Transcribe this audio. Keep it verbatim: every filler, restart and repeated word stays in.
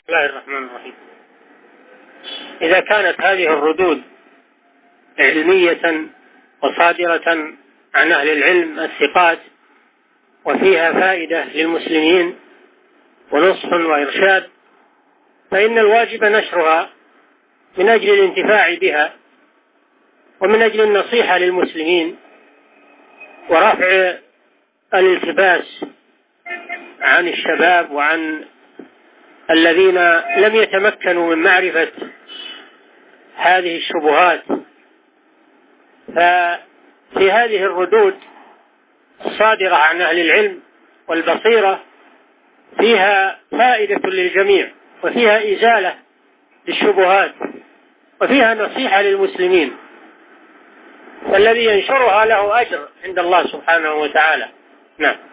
بسم الله الرحمن الرحيم. إذا كانت هذه الردود علمية وصادرة عن أهل العلم الثقات وفيها فائدة للمسلمين ونصح وإرشاد، فإن الواجب نشرها من أجل الانتفاع بها ومن أجل النصيحة للمسلمين ورفع الالتباس عن الشباب وعن الذين لم يتمكنوا من معرفة هذه الشبهات. ففي هذه الردود الصادرة عن أهل العلم والبصيرة فيها فائدة للجميع، وفيها إزالة للشبهات، وفيها نصيحة للمسلمين، فالذي ينشرها له أجر عند الله سبحانه وتعالى. نعم.